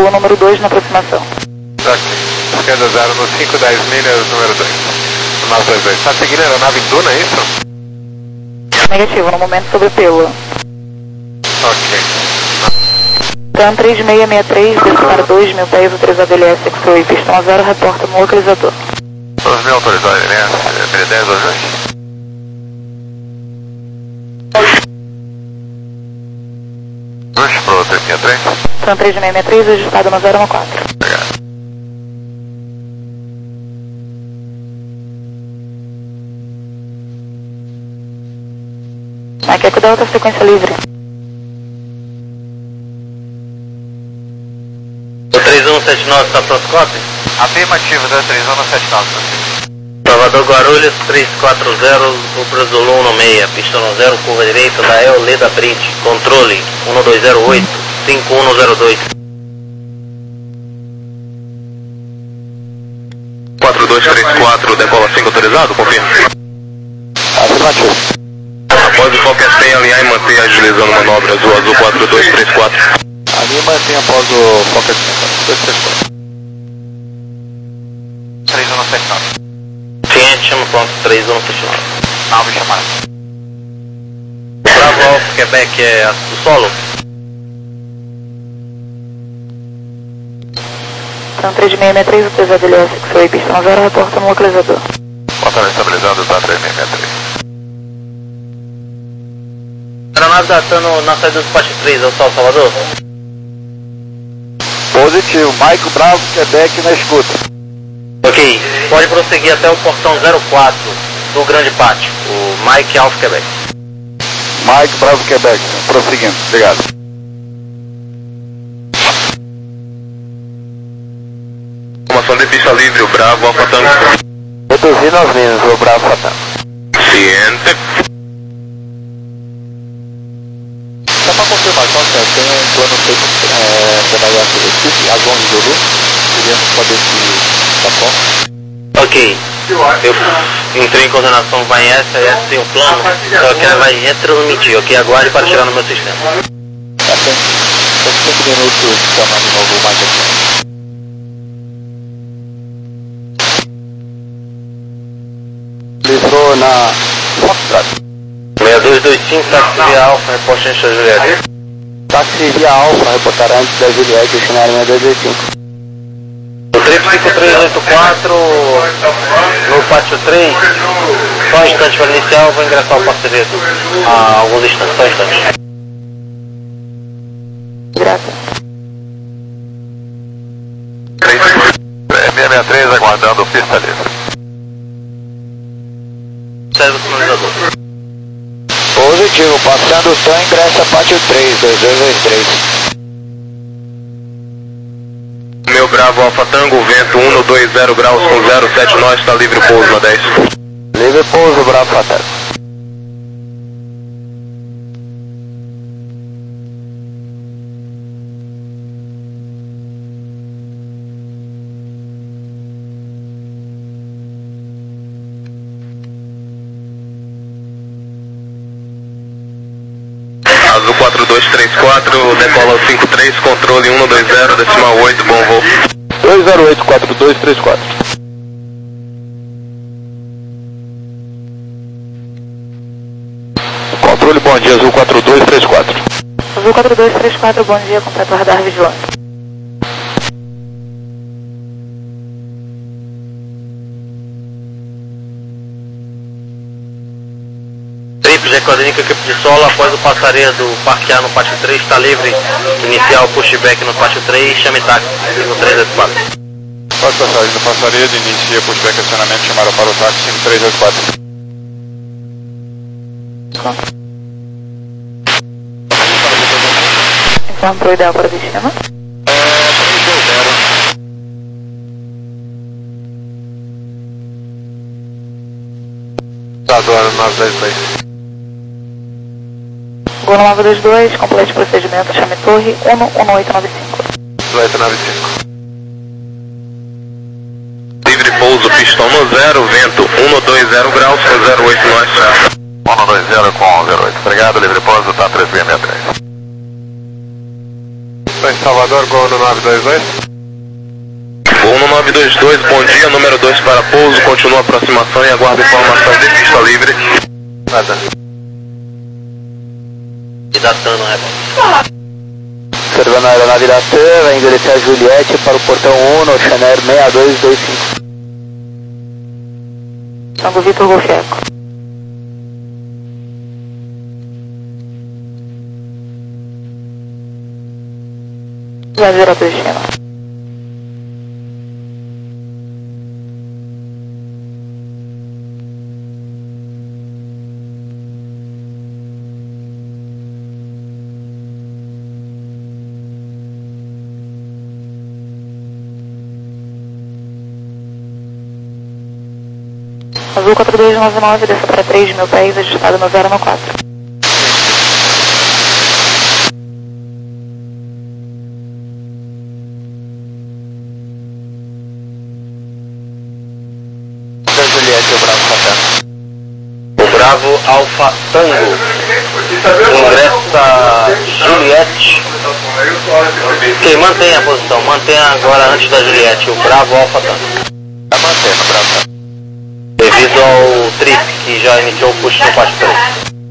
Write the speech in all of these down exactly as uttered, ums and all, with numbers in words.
Pelo número dois na aproximação. Ok. Esquerda zero no cinco, dez milhas, número dois. nove dois dois. Está seguindo a aeronave em Duna, é isso? Negativo, no momento sobre Pelo. Ok. TAM três seis seis três, desembar dois mil pés, três A D L S, X-Ray, pistão a zero, reporta no localizador. dois mil autorizado, né? P dez, dois dois. Rush pro três seis três. TAM três seis seis três, registrado no zero um quatro. Obrigado. Macaco Delta, frequência livre. O três um sete nove está proscópio? Afirmativo, da três um sete nove. Salvador Guarulhos três quatro zero, o Brasilão no meia, pistão no zero, curva direita da El Leda Bridge, controle um dois zero oito, cinco um zero dois. quatro dois três quatro, decola cinco autorizado, confirma. Afirmativo. Após o Fokker alinhar e manter agilizando manobra azul azul quatro dois três quatro. Ali mantém após o Fokker dois três quatro. três um sete nove. Cliente chama ponto três um sete nove. Nove chamada. Bravo Alfa Quebec é o solo? TAM três seis seis três, o três A D L S, X-Ray, pistão a zero, reporta no localizador. Motor estabilizado, tá três seis seis três. A aeronave está na saída do Despacho três, é o Sol Salvador? Positivo, Mike Bravo Quebec na escuta. Ok, pode prosseguir até o portão zero quatro do Grande Pátio, o Mike Alfa Quebec. Mike Bravo Quebec, prosseguindo, obrigado. Formação de pista livre, o Bravo Alfa Tango. Reduzindo as linhas, o Bravo Alfa Tango. Ciente. Só para confirmar, então, assim, tem um plano feito é, para a Recife, a Zona de Zulu, queríamos poder se... tá bom? Ok, eu entrei em coordenação, vai em essa, essa tem o plano, só que ela vai retransmitir, ok? Aguarde para tirar no meu sistema. Tá, tem cinco minutos chamando de novo o Mike aqui. Livrou na Foxtrot. seis dois dois cinco, táxi via Alfa, reporte em Juliette. Táxi via Alfa, reportar antes da Juliette, destinaram seis dois dois cinco. O três cinco três oito quatro, no pátio três, só um instante para iniciar, eu vou ingressar o parceiro há alguns instantes, só um instante. Graças. seis seis seis três, aguardando pista livre. Serve o sinalizador. Positivo, passando o TAM, ingressa pátio três, dois dois dois três. Meu Bravo Alfa Tango, vento um dois zero graus com zero sete nós, está livre pouso na dez. Livre pouso, Bravo Alfa Tango. Azul quatro dois três quatro, decola cinco três, controle um dois zero, decimal oito, bom voo. dois zero oito quatro dois três quatro. Controle, bom dia, Azul quatro dois três quatro. Azul quatro dois três quatro, bom dia, completo radar vigilante. Tripes, Ecodênica, equipe de solo, após o passareio do parquear no pátio três, está livre, iniciar o pushback no pátio três, chame táxi, cinco três oito quatro. Pode passagem do passaredo, inicia pushback acionamento, chamaram para o táxi cinco três oito quatro. Então, pro ideal para o destino. Agora nove dois dois. Gol nove dois dois, complete procedimento, chame torre um um oito nove cinco. oito nove cinco. Livre pouso, pistão no zero, vento um dois zero graus com zero oito nós. um dois zero com zero oito. Obrigado, livre pouso, tá três seis seis três. Em Salvador, Gol no nove dois dois. Gol no nove dois dois, bom dia, número dois para pouso, continua a aproximação e aguarda informações de pista livre. Nada. E datando, né? Observando a aeronave da T A M, vai endereçar a Juliette para o portão um no Channel seis dois dois cinco. Tango Vitor Golf Eco. Já virou para o destino. Azul quatro dois nove nove, desça para três mil pés, ajustado no zero no quatro. Da Juliette, o Bravo Café. O Bravo Alfa Tango. Ingressa Juliette. Ok, mantenha a posição, mantenha agora antes da Juliette, o Bravo Alfa Tango. Tá mantendo, Bravo. Devido ao trip que já emitiu o push no quatro três.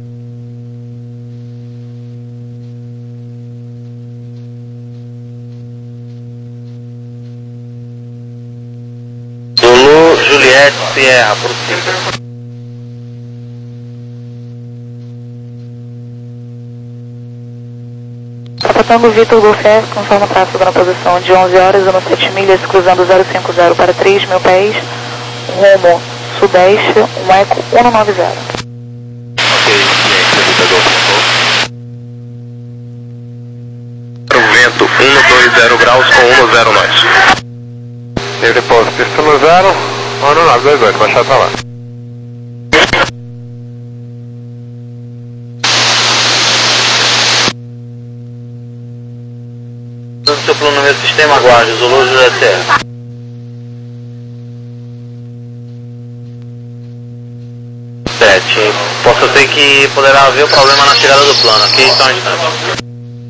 Zulu, Juliette, Sierra, prossiga. Tango Vitor Golf Eco, conforme o tráfego na posição de onze horas, no sete milhas, cruzando zero cinco zero para três mil pés, rumo sudeste, um eco um nove zero. Ok, ciência, Vitor Golf Eco. Vento um dois zero graus com um zero nós. Livre pouso, pista no zero, ou no nove dois oito, baixar pra lá. Do seu plano no meu sistema, aguarde, Zulu, Juliette, Sierra. sete. Posso ter que poderá haver o problema na chegada do plano. Aqui estão as distâncias.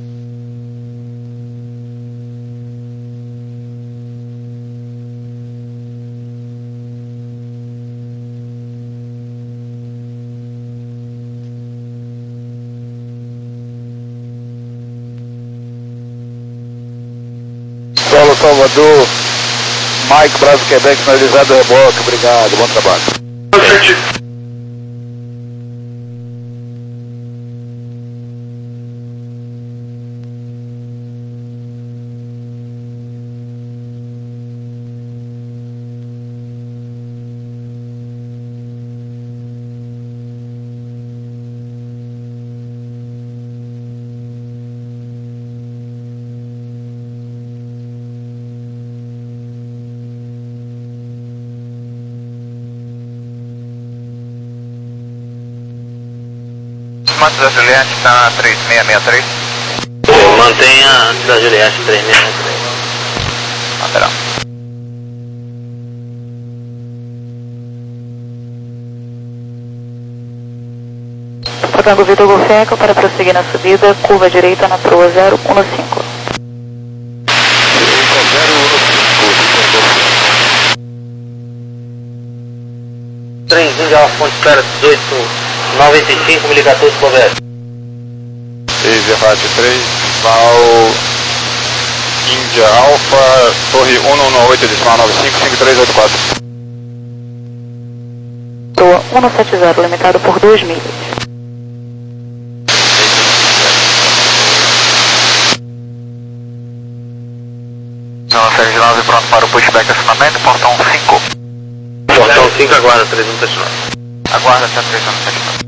Solo Salvador, Mike Bravo Quebec, finalizado o reboque, obrigado, bom trabalho. Antes da Juliette está três seis seis três. Mantenha antes da Juliette três seis seis três. Lateral. Tango Vitor Golf Eco, para prosseguir na subida, curva direita na proa zero um cinco. três Índia Fonte Espera dezoito noventa e cinco, mil quatorze, Covete. seis Errate três, Val Índia Alfa, Torre um um oito, decimal nove cinco, cinco três oito quatro. Proa um sete zero, limitado por duas milhas. Não, sete nove pronto para o pushback acionamento, portão cinco. Portão cinco, aguarda, três um sete nove. Aguarda até três um sete nove.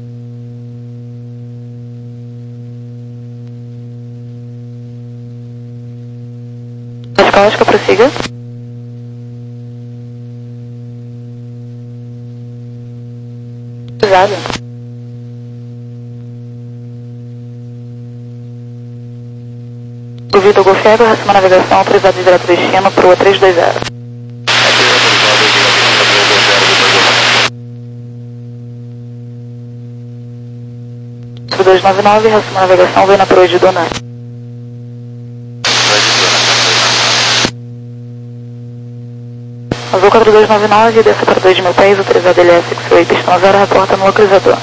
Escalástica, prossiga. Pesado. O Vitor Golf Eco, reação navegação, autorizado de direto destino, proa três dois zero. dois nove nove, reação navegação, vem na proa de Dona. Azul quatro dois nove nove, desça para dois mil pés, autorizado L S X-Ray, pistão zero, reporta no localizador.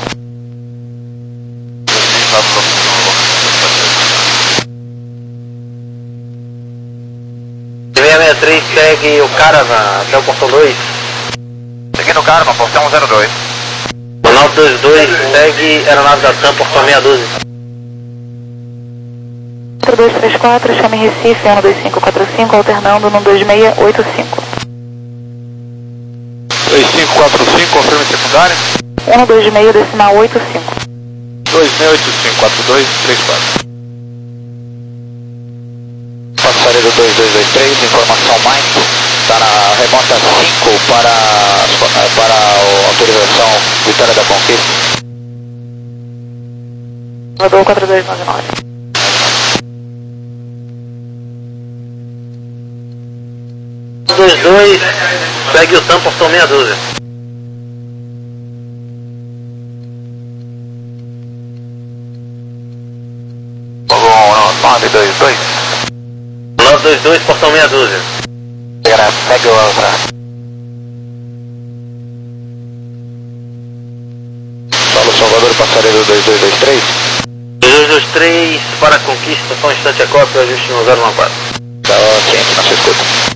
seis seis três segue o Caravan até o portão dois. Seguindo o Caravan, portão zero dois. O nove dois dois segue aeronave da TAM, portão seis um dois. quatro dois três quatro, chame Recife, um dois cinco quatro cinco, alternando no dois seis oito cinco. dois cinco quatro cinco, confirme secundário. um dois seis decimal oito cinco. dois seis oito cinco, quatro dois três quatro. Passaredo dois dois dois três, informação Mike, está na remota cinco para, para a autorização Vitória da Conquista. Salvador quatro dois nove nove. dois dois segue o TAM, portão meia dúzia. nove dois dois. nove dois dois, portão meia dúzia. Segue o Alfa. Paulo Salvador, passaredo dois dois dois três. dois dois dois três para a Conquista, só um instante a cópia, ajuste no zero um quatro. Tá ciente, na sua escuta.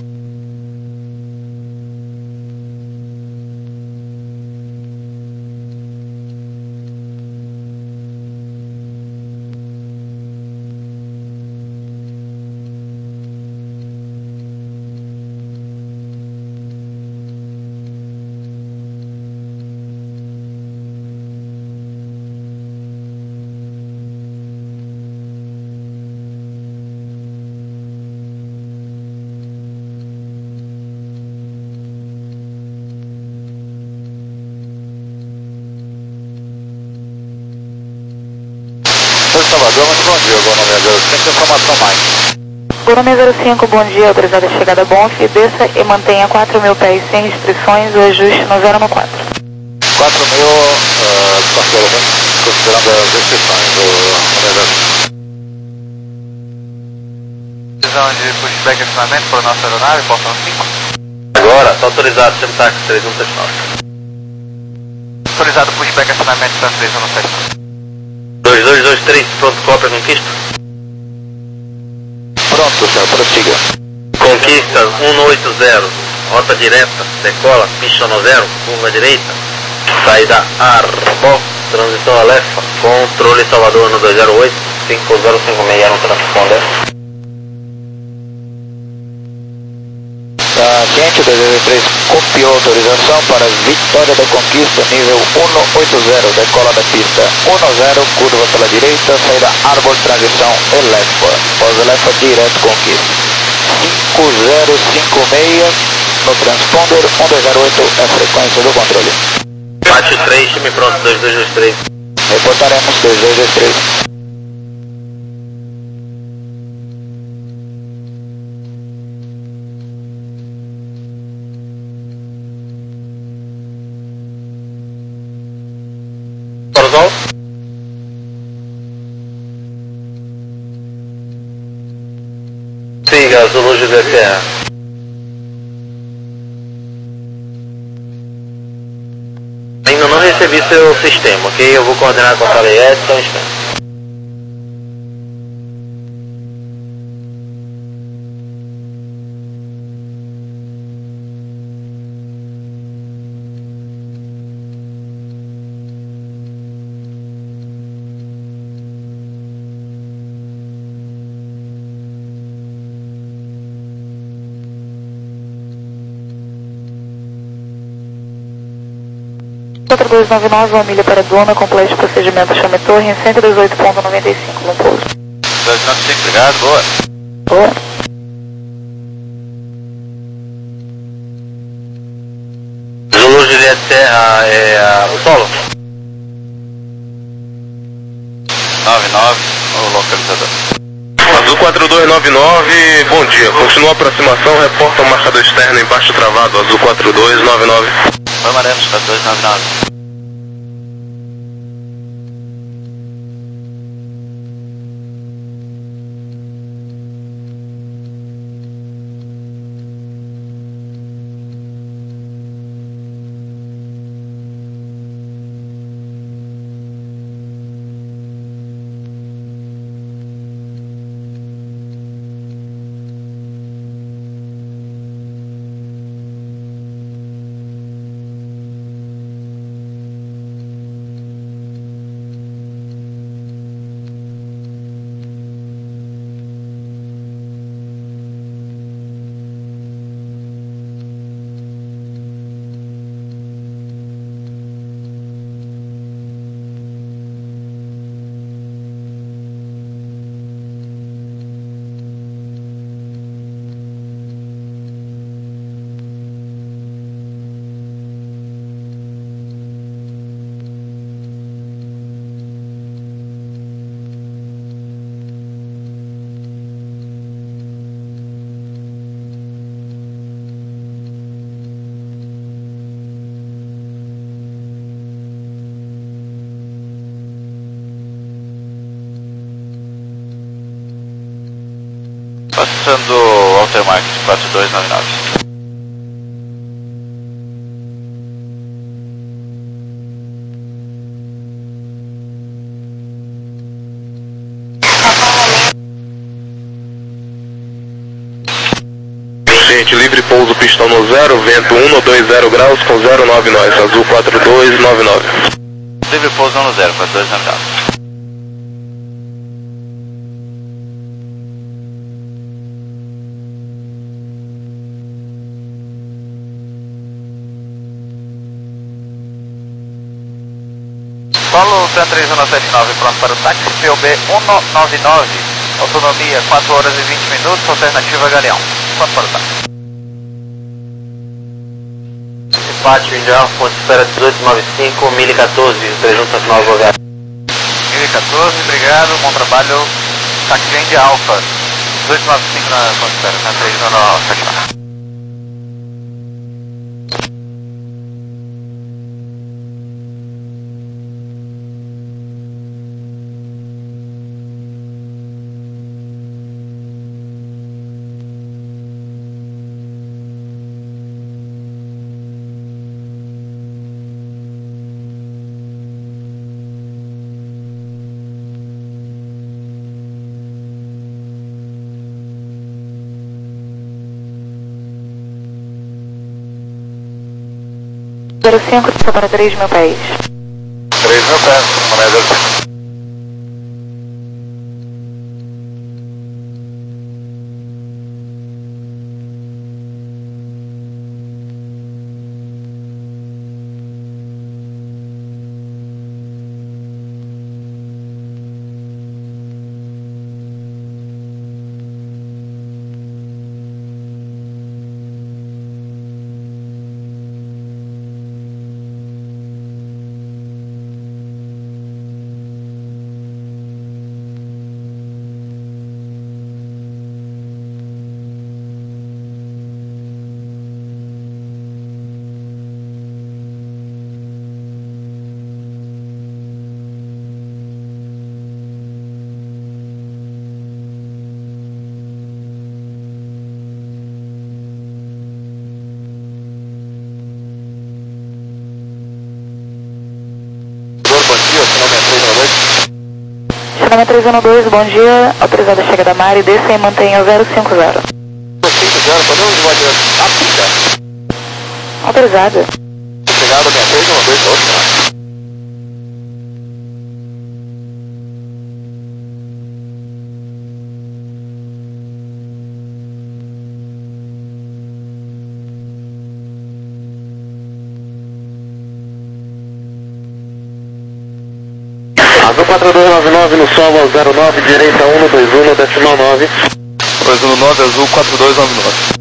Salvador, muito bom dia, Gonomia zero cinco, informação Mike. Gonomia zero cinco, bom dia, autorizada a chegada Bonf, desça e mantenha quatro mil pés sem restrições, o ajuste no zero no quatro. quatro mil, uh, parceiro, considerando as restrições do Gonomia zero cinco. Decisão de pushback e acionamento para a nossa aeronave, portão cinco. Agora, está autorizado, chame táxi três um sete nove. Autorizado pushback, acionamento para três um sete nove. dois dois dois três, pronto, cópia, Conquista. Pronto, senhor, prossiga. Conquista um oito zero, rota direta, decola, pista no zero, curva direita, saída Arbó, transição Alefa, controle Salvador no dois zero oito, cinco zero cinco seis, no transponder. Tá ciente, dois dois três copiou autorização para Vitória da Conquista, nível um oito zero, decola da pista um zero, curva pela direita, saída Arbor, transição Elefa, pós-Elefa direto Conquista. cinco zero cinco seis, no transponder, um dois zero oito é a frequência do controle. Pátio três, time pronto, dois dois dois três. Reportaremos dois dois dois três. Horizontal. Siga, Zulu José Serra. Ainda não recebi seu sistema, ok? Eu vou coordenar com a sala E S, só um instante. quatro dois nove nove, uma milha para Duna, completo procedimento chame torre em cento e dezoito ponto noventa e cinco no pouso. dois nove cinco, obrigado, boa. Boa. Zulu Juliette Serra, é a, o solo? nove nove, o localizador. Azul quatro dois nove nove, bom dia. Continua a aproximação, reporta o marcador externo embaixo travado, Azul quatro dois nove nove. Permanemos quatro dois nove nove. passando Alter Market quatro dois nove nove. Gente, livre pouso, pistão no zero, vento um dois zero graus com zero nove nós, azul quatro dois nove nove. Livre pouso no zero, quatro dois nove nove. Solo T três um sete nove, pronto para o táxi, P O B um nove nove, autonomia quatro horas e vinte minutos, alternativa Galeão. Pronto para o táxi. Pátio Indial, ponto de espera dezoito noventa e cinco, mil e quatorze, três um sete nove H. mil e quatorze, obrigado, bom trabalho, táxi India Alpha, dezoito noventa e cinco na ponto de espera, na três um sete nove. zero cinco, está para três mil pés. três mil pés, mané zero cinco. Cinema três um dois, bom dia, autorizada a chegada da Mari, desça e mantenha o zero cinco zero. cinco zero, podemos voar direto? Ah, Autorizada. Obrigado, minha três um dois, outro. Azul quatro dois nove nove no solo zero nove, direita um dois um, decimal nove. dois um nove, azul quatro dois nove nove.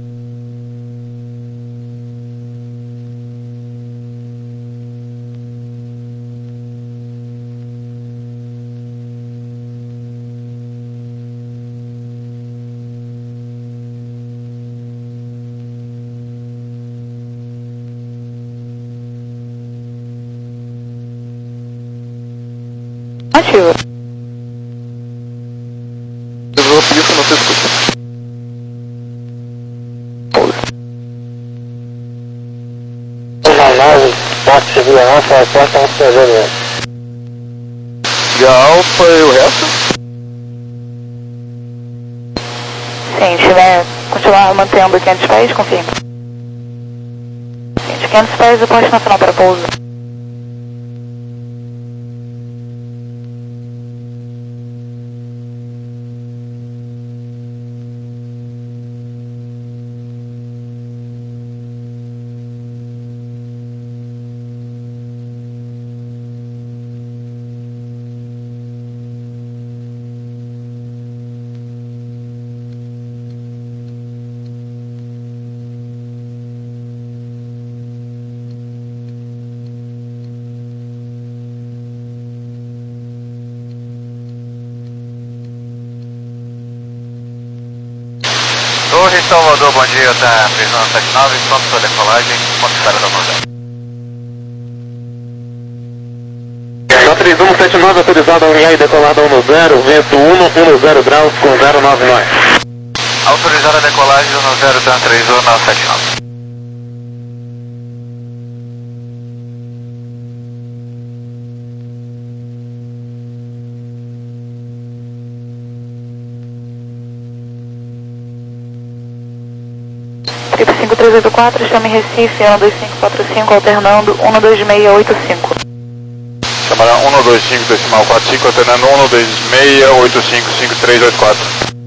Ativa. Eu pisco, não se escuta. nove, táxi Via Alfa, porta um zero. Via Alfa e o resto? Sim, tiver, continuar mantendo quinhentos pés, confirma. Sim, quinhentos pés e ponte nacional para pouso. Torre Salvador, bom dia, tá três um sete nove, pronto para decolagem, ponto de espera da Mozart. Tá três um sete nove, autorizado a alinhar e decolada um zero, vento um zero graus com zero nove nós. Autorizada a decolagem um zero TAM três um nove sete nove. Trip cinco três oito quatro, chame Recife, um dois cinco quatro cinco, alternando um dois seis oito cinco. Chamará um dois cinco decimal quatro cinco, alternando um dois seis oito cinco cinco três oito quatro.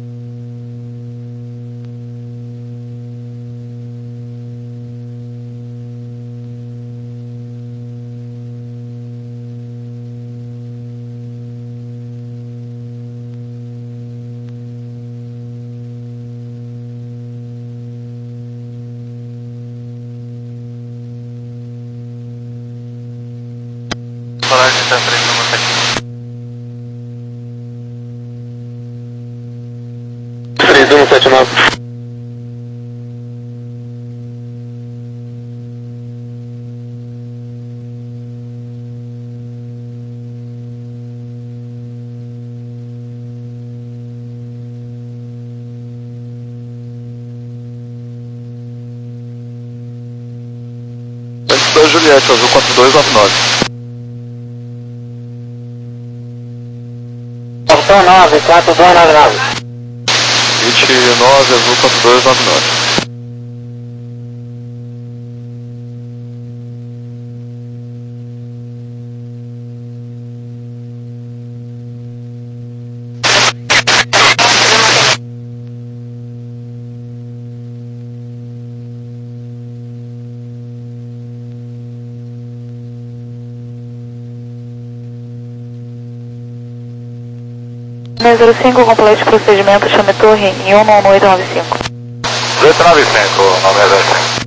Decolagem TAM três um nove sete nove. três um sete nove. dois Juliette, azul quatro dois nove nove. Portão nove, quatro dois nove nove. vinte e nove, azul quatro dois nove nove. seis zero cinco, complete procedimento, chame torre em um nove oito nove cinco. oito nove cinco, nove zero cinco.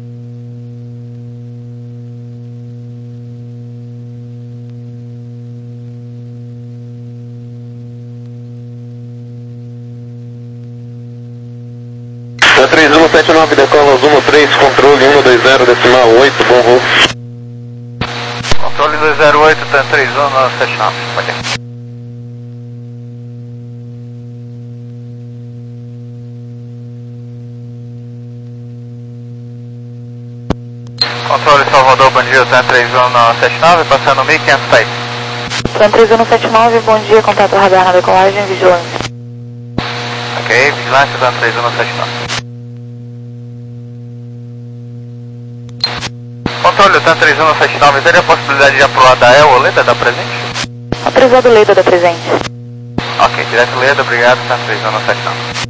Da três um sete nove, decola Zuma três, controle um dois zero decimal oito, bom voo. Controle dois zero oito, TAM três um nove sete nove. Pode ir. Controle Salvador, bom dia, TAM três um nove sete nove, passando mil e quinhentos pés. TAM três um sete nove, bom dia, contato radar na decolagem, vigilância. Ok, vigilância, TAM três um sete nove. Controle, TAM três um sete nove, teria a possibilidade de aprovar da E L ou Leda da presente? Autorizado Leda da presente. Ok, direto Leda, obrigado, TAM três um sete nove.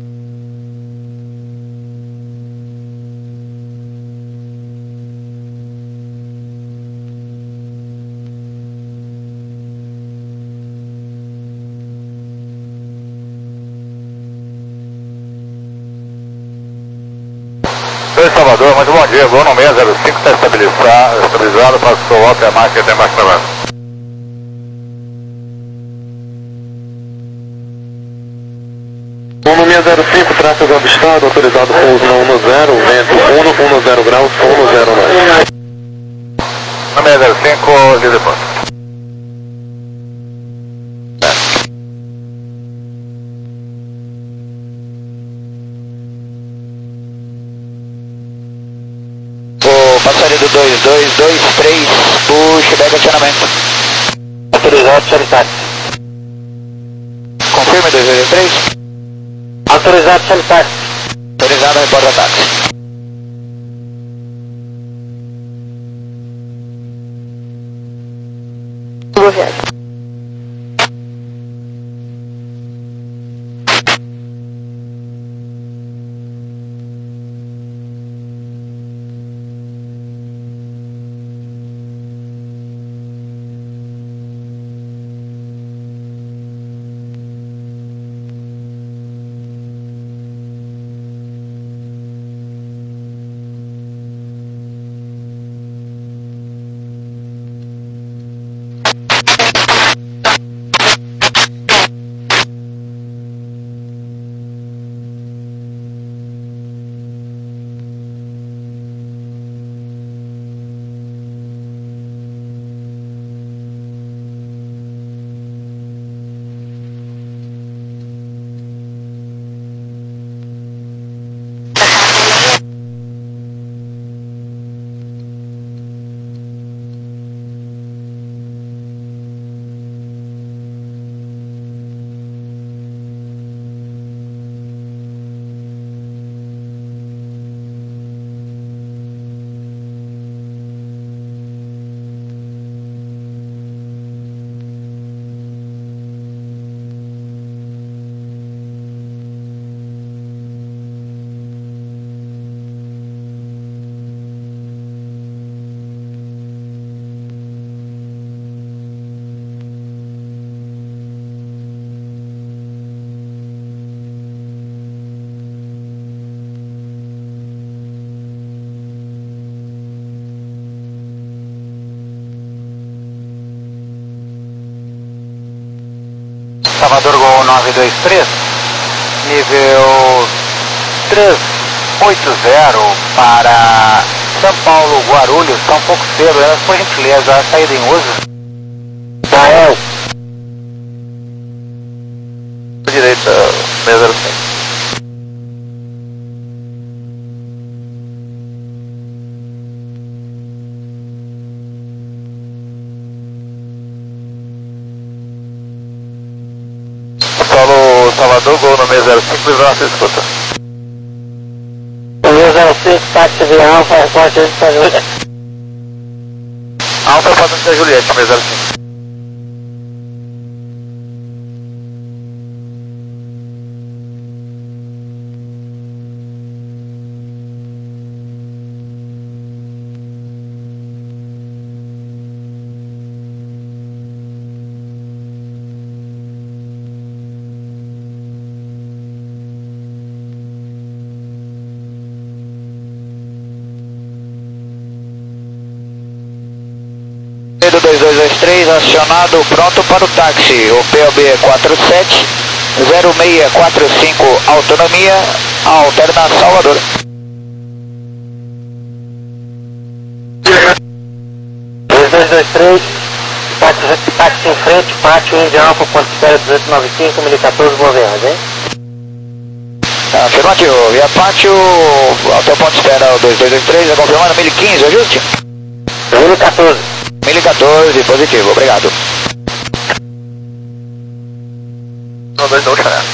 Oi, Salvador, muito bom dia, voo no seis zero cinco, está estabilizado, estabilizado, passou o alto e a máquina tem mais trabalho. um no seis zero cinco, tráfego avistado, autorizado pouso na um zero, vento um, um zero graus, um zero nove. No seis zero cinco, livre ponto. Passaria do dois dois dois três, push back acionamento. Autorizado, solicitado. Confirme dois dois três. Autorizado, solicitado. Autorizado, reporta táxi. Boa viagem. Salvador Gol nove dois três, nível três oito zero para São Paulo, Guarulhos, está um pouco cedo, né? Por gentileza, a saída em uso. Israel. Direita, seis zero cinco. Paulo, Salvador, Gol no seis zero cinco, visão a escuta. seis zero cinco, táxi de Alfa, repórter de Santa Juliette. Alfa, repórter de Santa Juliette, seis zero cinco. Do dois dois dois três, acionado, pronto para o táxi. O P O B é quatro sete zero seis quatro cinco, autonomia, alterna Salvador. dois dois dois três, táxi, táxi em frente, pátio Índia Alfa, Ponte Espera dezoito noventa e cinco, mil e quatorze, boa viagem, hein? Afirmativo, via pátio, até o ponto de espera o dois dois dois três, é confirmando mil e quinze, ajuste. mil e quatorze. mil e quatorze, positivo, obrigado. um dois dois né?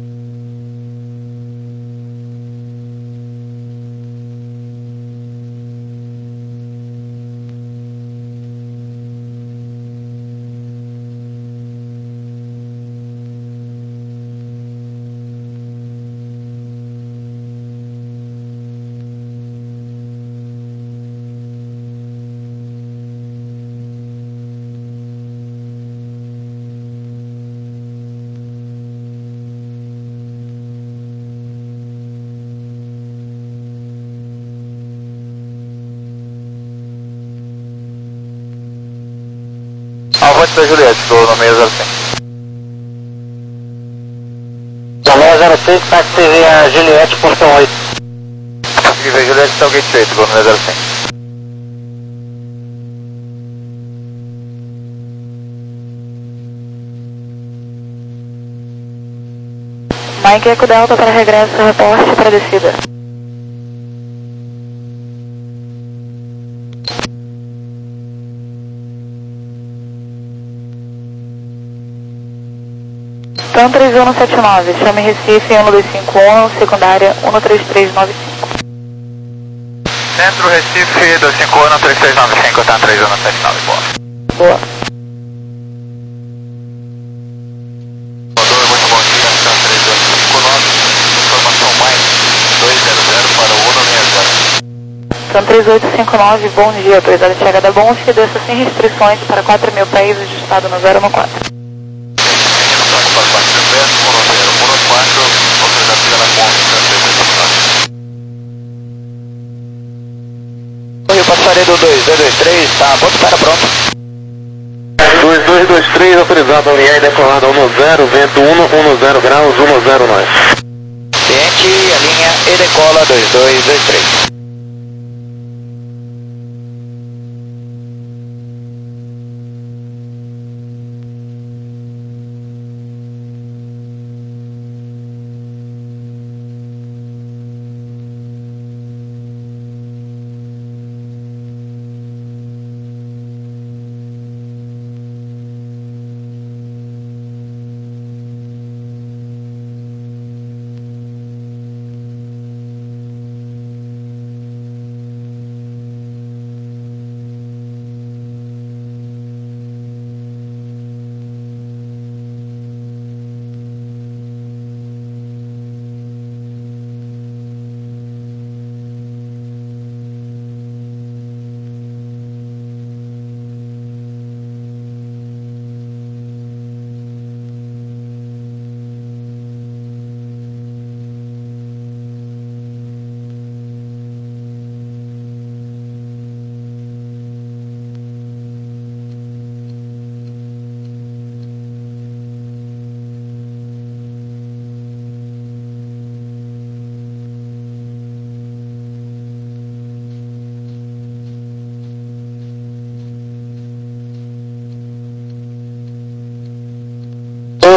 Alfa da Juliette, estou no seis zero cinco. seis zero cinco, táxi via Juliette, portão oito. Táxi via Juliette, está o gate oito, estou no seis zero cinco. Mike Eco Delta para regresso, reporte para descida. Então três um sete nove, chame Recife um dois cinco um, secundária um três três nove cinco. Centro Recife dois cinco um, três três nove cinco, tá três um sete nove, boa. Boa. Salvador, muito bom dia, tá três dois cinco nove, informação mais dois zero zero para o um seis zero. Então três oito cinco nove, bom dia, autorizada de chegada bom, desça sem restrições para quatro mil pés, registrado no zero um quatro. Rio Passaredo dois dois dois três, tá, ponto espera pronto. dois dois dois três, autorizado a alinhar e decolado um zero, vento um, um zero graus, um zero nove. Ciente, alinha e decola dois dois dois três.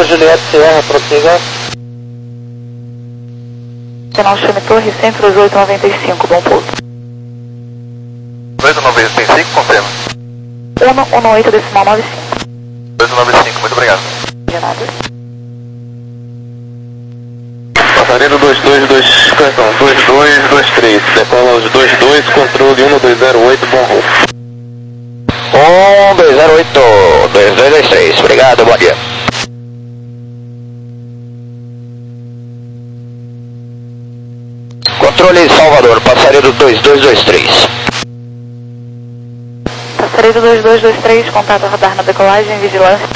Juliette Sierra, prossiga. Canal Chame Torre, Centro oito nove cinco, bom pouso. oito nove cinco, confirma. um um oito decimal nove cinco. oito nove cinco, muito obrigado. De nada. Passaredo dois dois dois, cartão dois dois dois três, decola os dois dois, controle um dois zero oito, bom rumo. um dois zero oito, dois dois dois três, obrigado, bom dia. Controle Salvador, passaredo dois dois dois três. Passaredo dois dois dois três, contato a radar na decolagem, vigilância.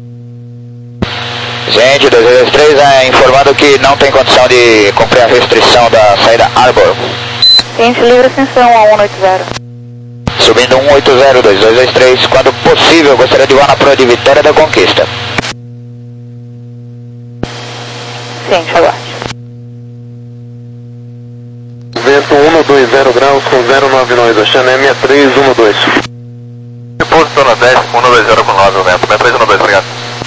Gente, dois dois dois três é informado que não tem condição de cumprir a restrição da saída Arbor. Ciente livre ascensão a um oito zero. Subindo um oito zero, dois dois dois três, quando possível, gostaria de voar na proa de Vitória da Conquista. Ciente, aguarde. Vento um dois zero graus com zero nove nove, Oceano M sessenta e três um dois. Posição na dez, um dois zero com nove, o vento, sessenta e três um dois, obrigado.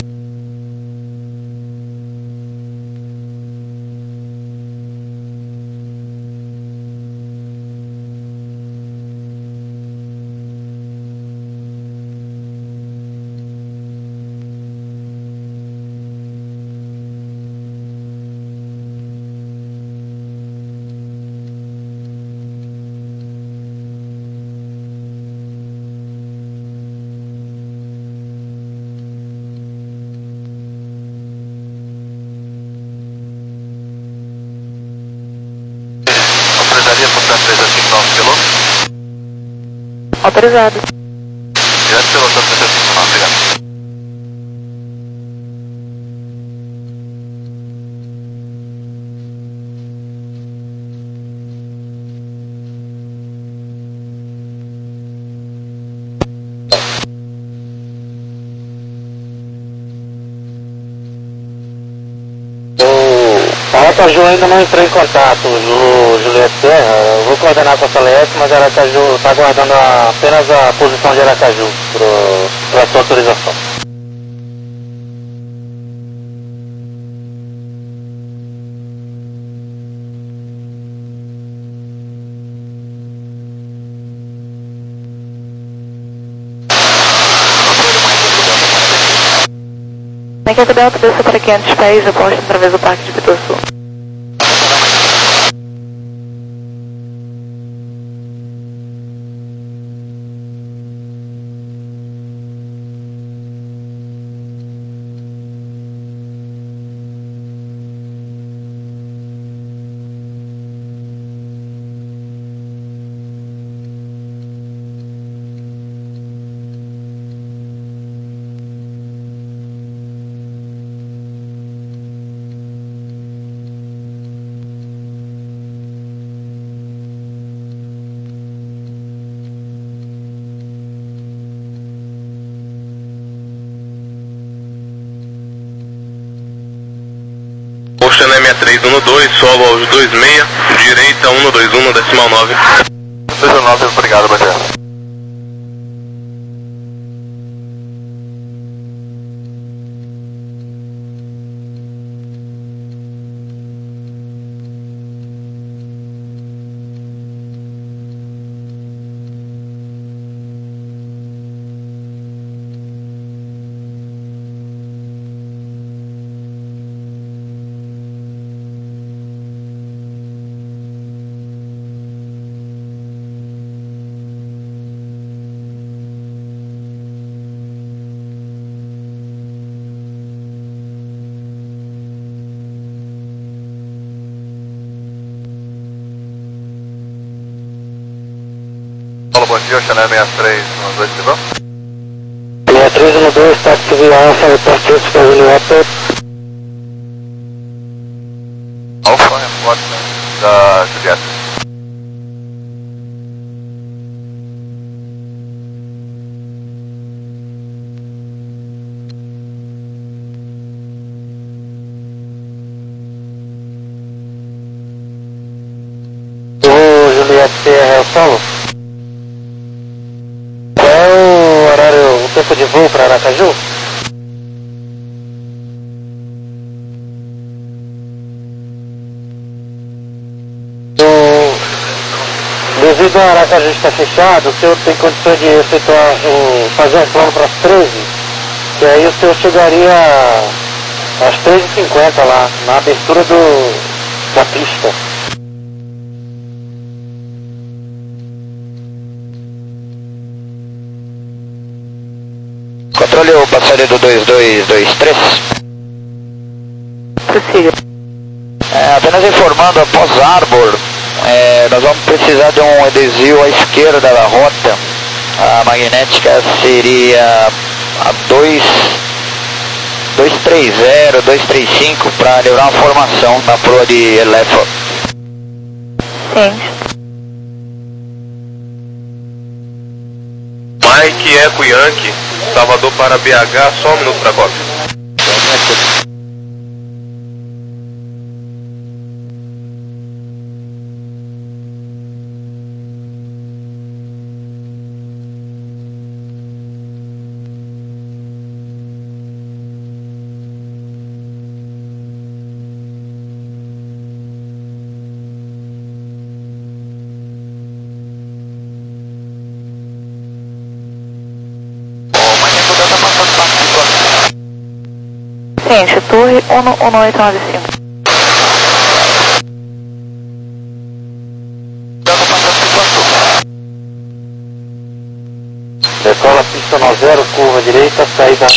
Autorizado. Direto pelo Santa trinta e cinco, obrigado. A Aracaju ainda não entrou em contato, Ju, Juliette Serra. Eu vou coordenar com a Salete, mas a Aracaju está aguardando a, apenas a posição de Aracaju para a sua autorização. Mecânica Delta, desça para quinhentos pés, aposta através do Parque de Pituaçu. Oceano M sessenta e três um dois, solo aos dois seis, direita um dois um, decimal nove. dois nove, obrigado, bom dia. Bom dia, Oceano M sessenta e três um dois, Silvão. sessenta e três um dois, táxi via Alfa, reporte para a Juliette. Alfa, reporte da Juliette. O Juliette é o solo? Qual é o horário, o tempo de voo para Aracaju? Devido ao Aracaju estar fechado, o senhor tem condições de efetuar um, fazer um plano para as treze, que aí o senhor chegaria às treze e cinquenta lá, na abertura do, da pista. Controle o passageiro dois dois dois três. Prossiga. É, apenas informando, após Arbor, é, nós vamos precisar de um adesivo à esquerda da rota. A magnética seria a dois três zero, dois três cinco para livrar uma formação na proa de Elefa. Sim. Mike Eco Yankee, Salvador para B H, só um minuto para a cópia. Ciente, Torre um um oito nove cinco. Decola pista no zero, curva direita, saída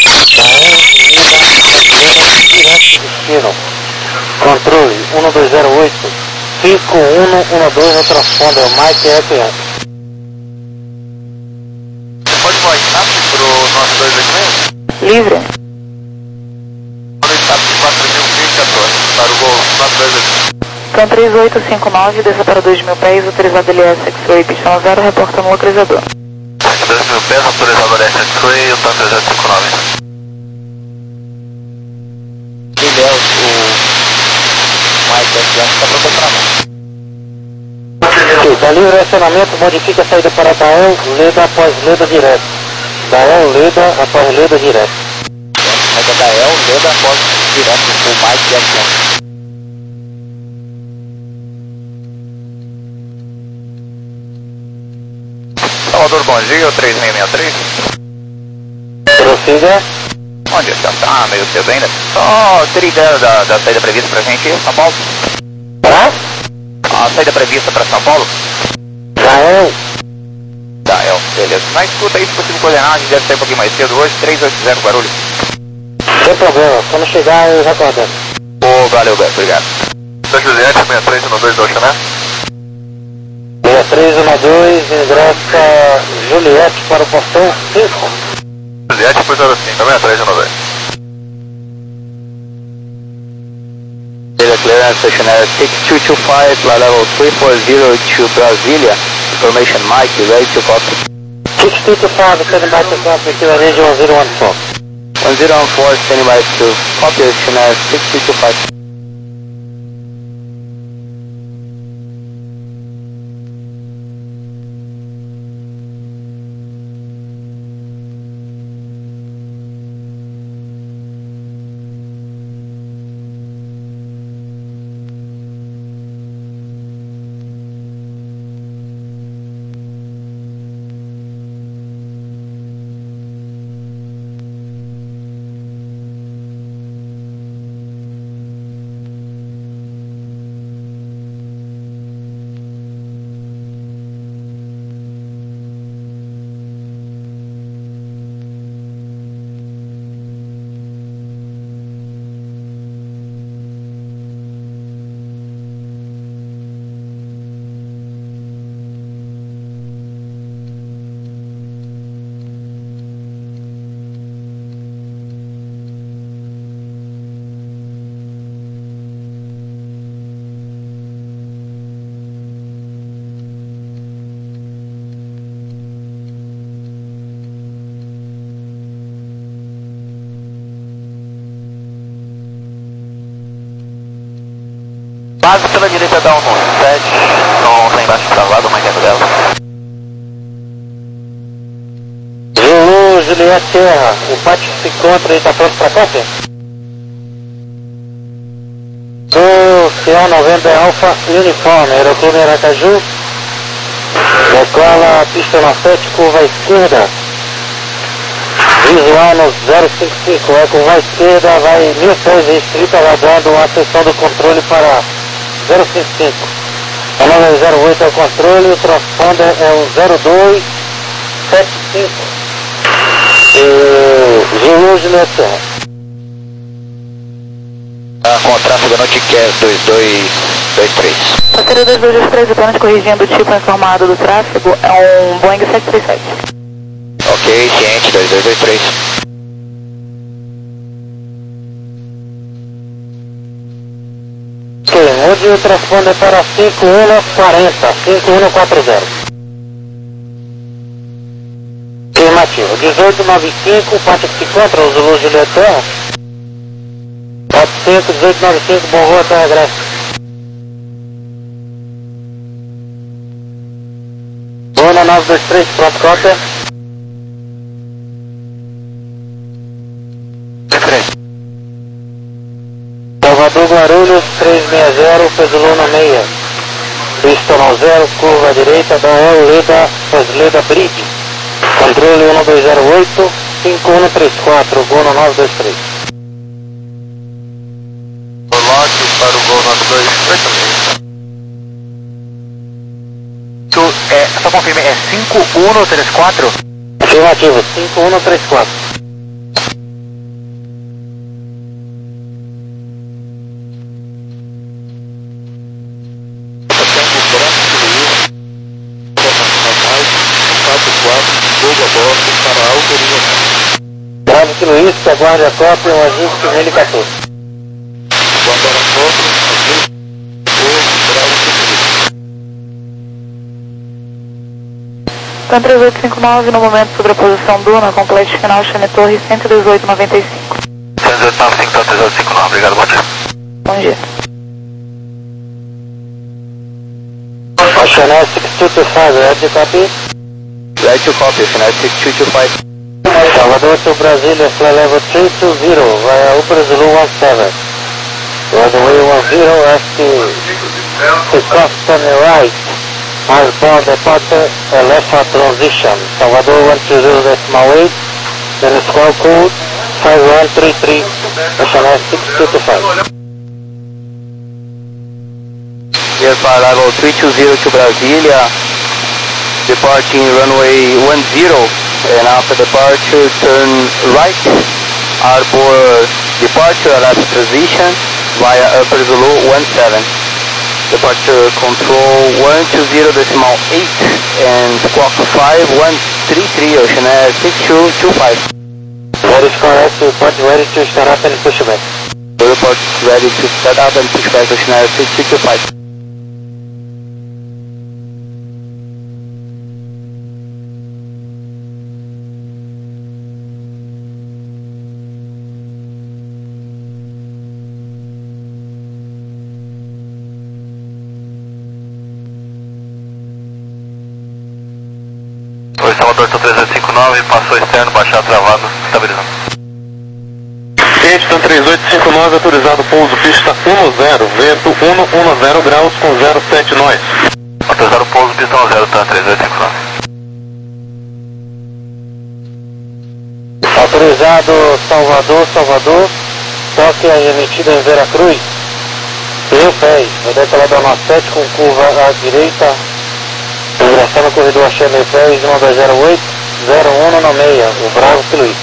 direto destino. Controle um dois zero oito, cinco um um dois, no transponder, Mike Eco Yankee. Você pode voar snap pro nosso dois oito seis? Livre. quatro mil e quatorze, para o gol quatro dois oito. Cam três oito cinco nove, desça para dois mil pés, autorizado L S X-Ray, pista no zero, reporta no localizador. dois mil pés, autorizado L S X-Ray, o tanto três oito cinco nove. Ele é o, o Mike Eco Yankee está pronto para mim. Ok, tá livre o acionamento, modifica a saída para Dael, Leda após Leda direto. Dael, Leda após Leda direto. Mas a Dael, Leda após direto o Mike Eco Yankee. Salvador, bom dia, o três seis seis três. Prossiga. Onde está? Tá meio cedo ainda. Só teria ideia da, da saída prevista pra gente em São Paulo? Pra? A saída prevista pra São Paulo? Dael. Dael, beleza. Mas escuta aí, se possível coordenar, a gente deve sair um pouquinho mais cedo hoje, três oito zero Guarulhos. Sem problema, quando chegar eu já coordeno. Ô, oh, valeu, Beto, obrigado. São Juliette, sessenta e três um dois do Oceané. sessenta e três um dois, ingressa Juliette para o portão cinco. Juliette, por zero cinco, sessenta e três um dois. Data clearance stationary six two two five, flight level three four zero to Brasilia. Information Mike, ready to copy. six two two five, standing by to copy, to range one zero one four. one zero one four, standing by to copy, stationary six two two five. Base pela direita da um sete, som lá embaixo travado, uma queda dela. Zulu, Juliette Terra, o pátio se encontra e está pronto para cópia? Do C O noventa Alpha Uniforme, aeroplano Aracaju, Decola pista na sete, curva à esquerda. Visual no zero cinco cinco, é curva à esquerda, vai mil pés restrito, aguardando a seção do controle para zero cinco cinco. A nove zero oito é o controle, o transponder é o zero dois sete cinco. E G U Julieta. Com tráfego no ticket dois dois dois três. Parceiro dois dois dois três, apenas corrigindo o tipo informado do tráfego, é um Boeing sete três sete. Ok, ciente, dois dois dois três. Ok, mude o transponder para cinco um quatro zero, cinco um quatro zero. Afirmativo, dezoito noventa e cinco, parte que se encontra, o Zulu Julieta. quatro cinco, dezoito noventa e cinco, bom voo até regresso. Bona nove dois três, pronto, cópia. Salvador Guarulhos, trezentos e sessenta, Pesolona meia. Pista no zero, curva à direita, da E, Leda, Posleda Bridge. Controle um dois zero oito, cinco um três quatro, Bono nove dois três. Coloque para o voo nove dois oito. Tu, é, só confirme, é cinco um três quatro? Afirmativo, cinco um três quatro. Bravo que Luiz, que aguarde a cópia, um agente que vem quatorze. Quando a foto, Pan três oito cinco nove, no momento de sobreposição Duna, complete final Chame Torre cento e dezoito noventa e cinco. cento e dezoito noventa e cinco, três oito cinco nove, obrigado, bom dia. Bom dia. Chanel six two two five, ready copy? Ready to copy, final six two two five. Salvador to Brasília, fly level three two zero, via Upper Zulu one seven. Runway one zero, ask to cross on the right. Hardbound departure, uh, left hand transition. Salvador one two zero decimal eight, then squawk code five one three three, Chanel six two two five. Here for level three two zero to Brasilia, departing runway one zero, and after departure turn right, harbor departure left transition via Upper Zulu one seven. Departure control one two zero decimal eight and squawk five one three three, Ocean Air six two two five. That is correct, report ready to start up and push back. Report ready to start up and push back, Ocean Air six two two five. Oi, Salvador, tô três oito cinco nove, passou externo, baixar travado, estabilizando. Houston três oito cinco nove, autorizado pouso pista um zero, vento um zero graus com zero sete nós. Autorizado pouso pista um zero, tá, três oito cinco nove. Autorizado Salvador, Salvador, toque a emitida em Veracruz. Mil pés, vai decolar da nove sete com curva à direita. Migração no corredor Axé Mil Pés, um dois zero oito, zero um no meia, o Bravo que Luiz.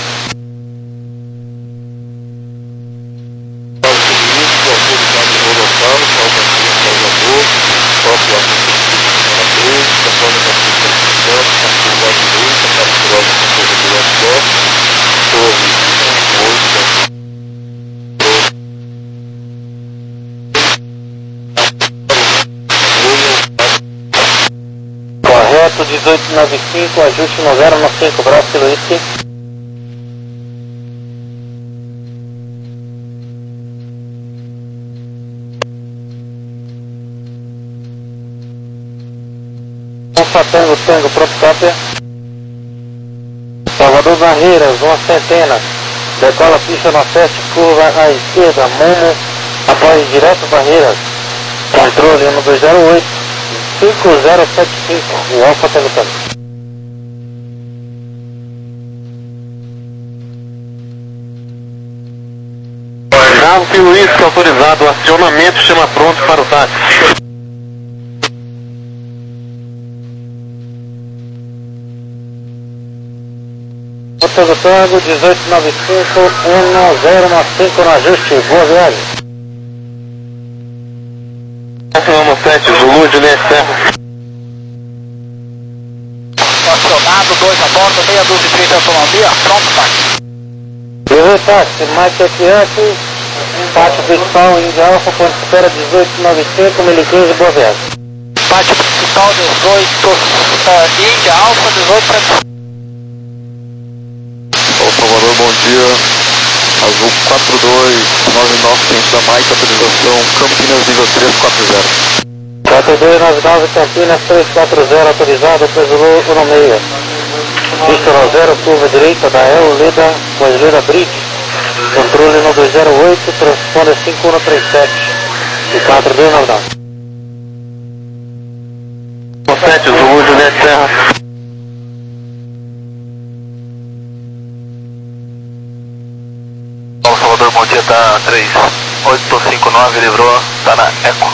Correto, dezoito noventa e cinco, ajuste no zero no cinco, Bravo que Luiz. Alfa Tango, Tango, pronto, cópia. Salvador Barreiras, uma centena. Decola pista na sete, curva à esquerda, Momo, após direto Barreiras. Controle um dois zero oito, cinco zero sete cinco, o Alfa está lutando. Bravo Luiz, autorizado, acionamento, chama pronto para o táxi. Todo Tango, dezoito noventa e cinco, um zero nove cinco no ajuste, boa viagem. Vamos sete, Zulu, Juliette Serra. Acionado, dois a bordo, meia dúzia e trinta autonomia, pronto, táxi. dezoito táxi, Mike Yankee, pátio principal, Índia Alfa, ponto de espera dezoito noventa e cinco, mil e quinze, boa viagem. Pátio principal, dezoito, uh, Índia Alfa, dezoito para... Salvador, bom dia. Azul quatro dois nove nove, centro da Mike, autorização Campinas nível três quatro zero. quatro dois nove nove, Campinas três quatro zero, autorizado, Presolou um seis. Pista no zero, curva direita da El Leda, Coisleda Bridge. Controle no dois zero oito, transponder cinco um três sete. E quatro dois nove nove. sete, Zulu, Juliette Serra. Salvador, bom dia, tá três oito cinco nove, livrou, tá na Eco.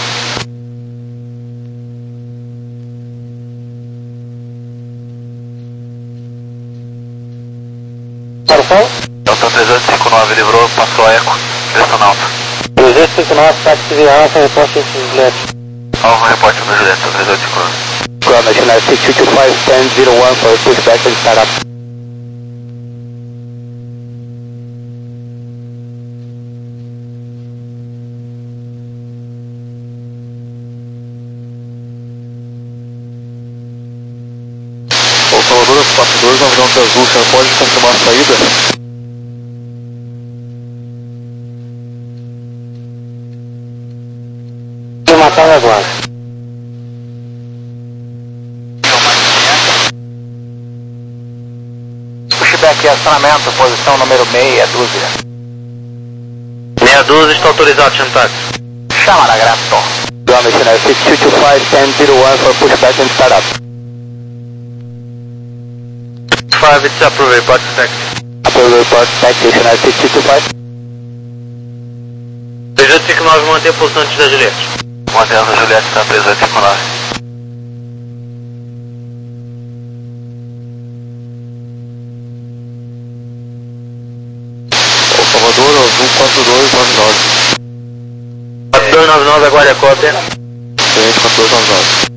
Para o sol? Delta três oito cinco nove, livrou, passou a Eco, direção alta. três oito cinco nove, táxi via Alfa, reporte em Juliette. Alfa, reporte no Juliette, três oito cinco nove. Ground National six two two five, ten zero one for pushback and startup. Salvador, quatro dois nove nove Azul, você pode confirmar a saída? Vou matar agora. Pushback e acionamento, posição número meia dúzia. Meia dúzia está autorizado, Chantax. Chama na grato. Ground National six two two five, ten zero one for pushback and startup. five, it's approved, report to taxi. Approved, report taxi, National six two two five. três oito cinco nove, manter a posição antes da Juliette. Mantendo a Juliette, tá três oito cinco nove. Salvador, Azul quatro dois nove nove. quatro dois nove nove, aguarde a cópia. Excelente, quatro dois nove nove.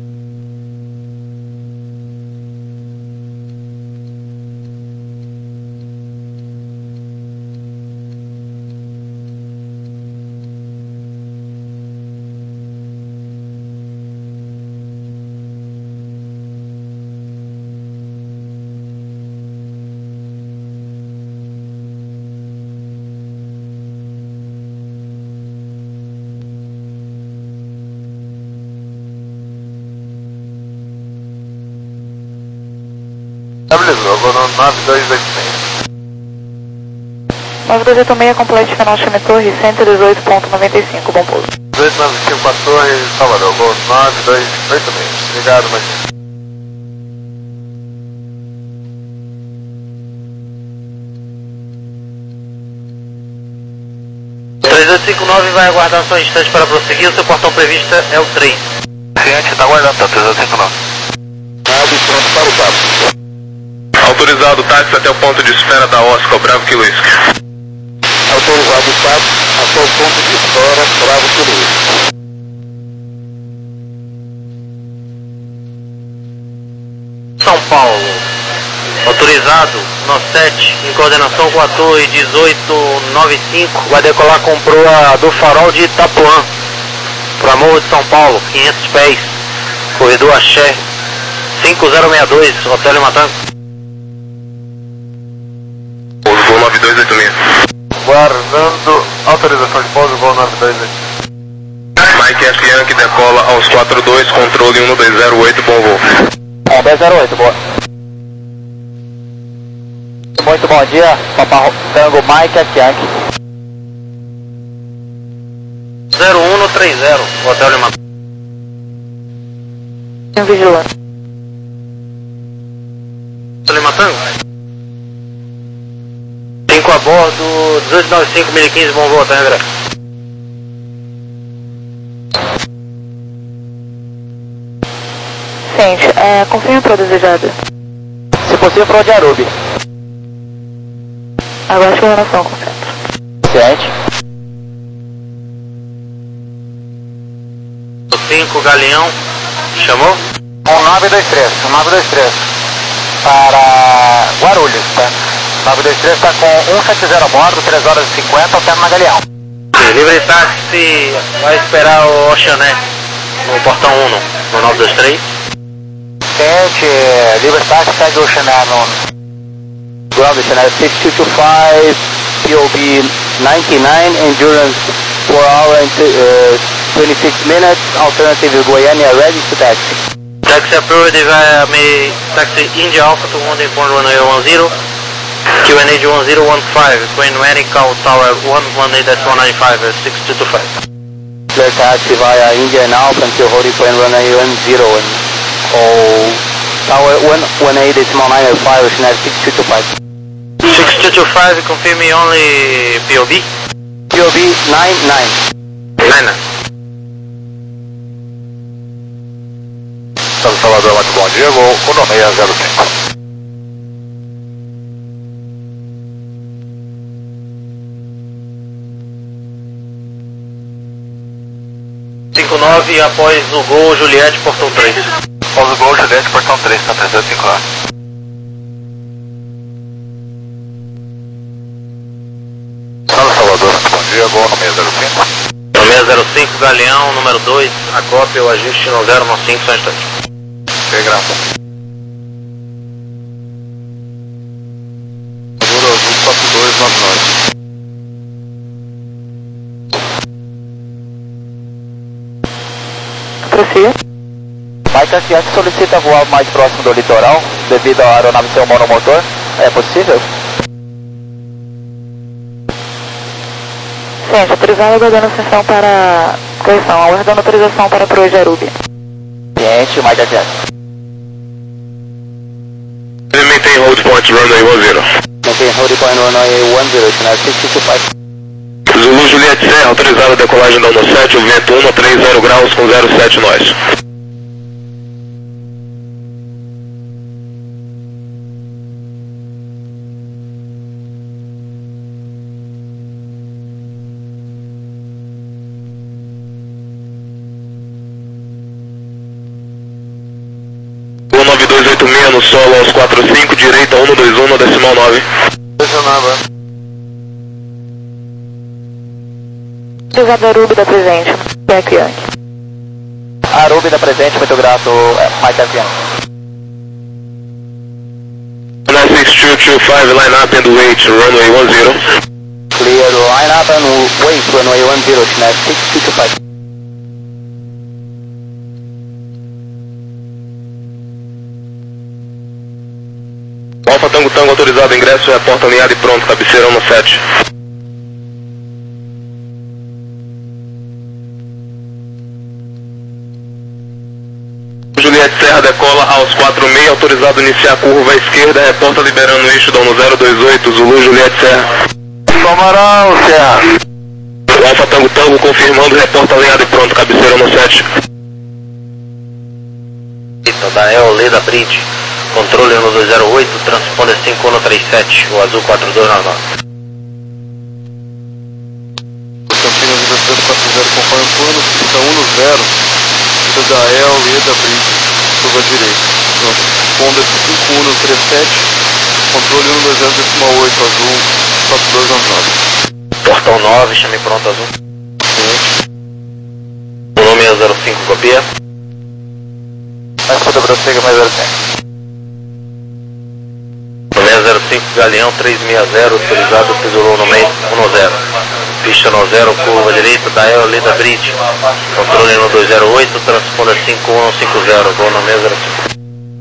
Beleza, agora nove dois oito seis. nove dois oito seis, complete canal Chame Torre, cento e dezoito ponto noventa e cinco, bom pouso. dois nove cinco para a Torre, Salvador, gol nove dois oito seis. Obrigado, mas... três oito cinco nove vai aguardar só um instante para prosseguir, o seu portão previsto é o três. Cliente, tá aguardando, tá três oito cinco nove. Nave pronto para o papo. Autorizado táxi até o ponto de espera da Oscar, Bravo Kilo Whisky. Autorizado táxi até o ponto de espera, Bravo Kilo Whisky. São Paulo. Autorizado, nó sete, em coordenação com a torre dezoito noventa e cinco, vai decolar com proa do farol de Itapuã, para Morro de São Paulo, quinhentos pés, corredor Axé, cinco zero seis dois, Hotel Matango. Pouso Gol nove dois oito seis. Guardando autorização de pouso Gol nove dois oito seis. Mike F. Yankee decola aos quatro dois, controle um dois zero oito, bom voo. É, dois zero oito, boa. Muito bom dia, Papa Tango Mike F. Yankee. zero um três zero, Hotel Lima. Vigilante. Lima Tango. cinco a bordo, dezoito noventa e cinco, mil e quinze, bom voo, tá, André? Ciente, é, confirme para o desejado. Se possível, para o de Arubi. Aguarde coordenação com o centro. Ciente. cinco, Galeão, chamou? Um nove dois três, um nove dois três. Para Guarulhos, tá? nove dois três está com cento e setenta a bordo, três horas e cinquenta, alterno na Galeão. Livre táxi, vai esperar o Oceané no portão um, no nove dois três. Ciente, Livre táxi segue o Oceané no... Ground Oceané six two two five, P O B ninety-nine, Endurance four hour and uh, twenty-six minutes, alternative Goiânia, ready to taxi. Taxi approved via me taxi India Alpha to one point runway one zero, Q and A one zero one five, Queen Medical Tower one one eight dash one nine five, six two two five. Clear taxi via India and Alpha until holding point runway one zero and oh, Tower one one eight dash one nine five, Chanel six two two five. six two two five, confirm me only P O B? P O B nine nine. nine nine. Estado Salvador, muito bom dia, vou com o seis zero cinco. cinco nove, após o Gol Juliette, portão três. Após o Gol Juliette, portão três, tá trezentos e cinco lá. Estado Salvador, muito bom dia, vou no seis zero cinco. No seis zero cinco, Galeão, número dois, a cópia, o ajuste no zero nove cinco, só um instante. Ok, graça. Seguro azul quatro dois nove nove. Prossiga. Mike Aciante solicita voar mais próximo do litoral, devido à aeronave ser um monomotor. É possível? Ciente, autorizado aguardando ascensão para... Correção, aguardando autorização para Proa de Arubi. Ciente, Mike Aciante. Maintain hold point runway one zero. Maintain hold point runway one zero, Chanel six two five. Zulu Juliette Serra, autorizada a decolagem da um sete, o vento um a trinta graus com zero sete nós. um nove dois oito seis no solo aos quatro cinco, direita um dois um no decimal nove. Pressionava. Autorizado Arubi da presente. Jack Yankee. Arubi da presente, muito grato, Mike Aciante. nine six two two five, line up and wait, runway one zero. Clear, line up and wait, runway one zero, Chanel six two two five. Alfa Tango Tango autorizado, ingresso é porta alinhada e pronto, cabeceira no sete. Juliette Serra decola aos quatro seis, autorizado iniciar a curva à esquerda, reporta liberando o eixo da um zero dois oito, Zulu Juliette Serra. Tomarão, Serra. Alfa Tango Tango confirmando, reporta alinhado e pronto, cabeceira no sete. Da El Leda Bridge, controle no dois zero oito, transponder cinco um três sete, o azul quatro dois nove nove. Campinas dois três quatro zero, conforme o plano, pista um no zero, pista da El Leda Bridge, curva direita. Transponder cinco um três sete, controle um dois zero decimal oito, azul quatro dois nove nove. Portão nove, chame pronto, azul. O nome é zero cinco, copia. Mas tudo prossiga, mais zero cinco. seis zero cinco, Galeão três seis zero, autorizado, pisolou no meio, um zero. Pista no zero, curva direita, da El Leda Bridge. Controle no dois zero oito, transponder cinco um cinco zero, voo no seis zero cinco.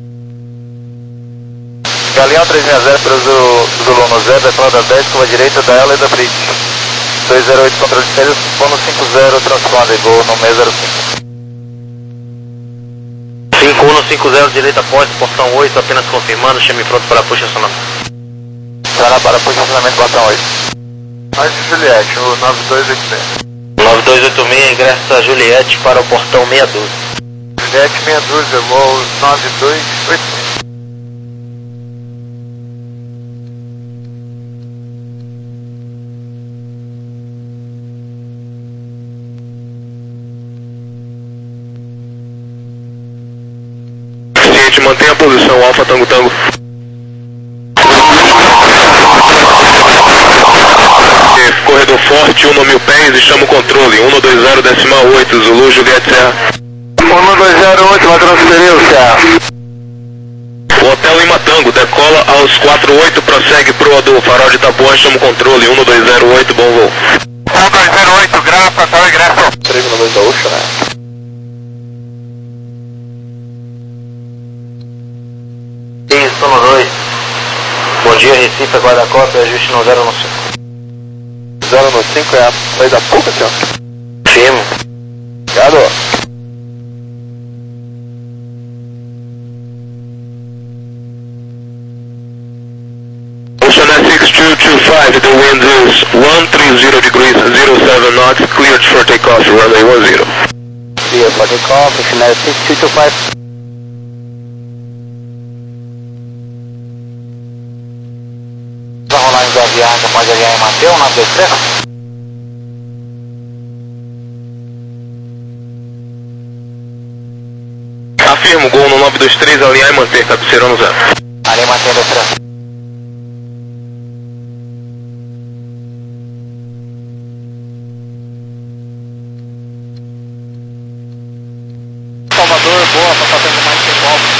Galeão três seis zero, pisolou no zero, decolada dez, curva direita, da El Leda Bridge. dois zero oito, controle de saída, voo no cinco zero, transponder, voo no seis zero cinco. cinco um cinquenta direita após portão oito, apenas confirmando, chame pronto para posicionamento. Será para posicionamento portão oito. Mais Juliette, o nove dois oito seis. nove dois oito seis, ingressa Juliette para o portão meia dúzia. Juliette meia dúzia, voo nove dois oito seis. Mantenha a posição, Alfa Tango Tango. Corredor forte, um mil pés e chama o controle. um dois zero decimal oito, Zulu, Juliette Serra. um dois zero oito, vai transferir o Serra. O Hotel Lima Tango, decola aos quatro oito, prossegue pro do farol de Itapuã, chama o controle. um dois zero oito, bom voo. um dois zero oito, graça, tal ingresso. três no dois da Oxa, né? Sono dois. Bom dia, Recife, guarda-cópia, ajuste no zero no cinco. zero no cinco é a lei da pouca, senhor? Firme. Obrigado. Ocean S six two two five, the wind is one three zero degrees, zero seven knots, cleared for takeoff, runway one zero. Clear for takeoff, Ocean S six two two five. Do avião, já pode avião em Mateu, nove dois três. Afirmo, gol no nove dois três, alinhar e manter, cabeceira no zero. Alinhar e manter, dois três. Salvador, boa, tá fazendo mais que igual.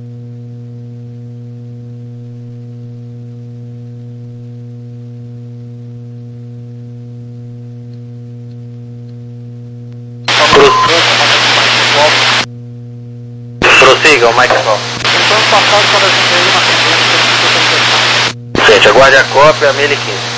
Prossiga, o microfone. Então, passado, quando a gente veio na frente, Gente, aguarde a cópia, mil e quinze.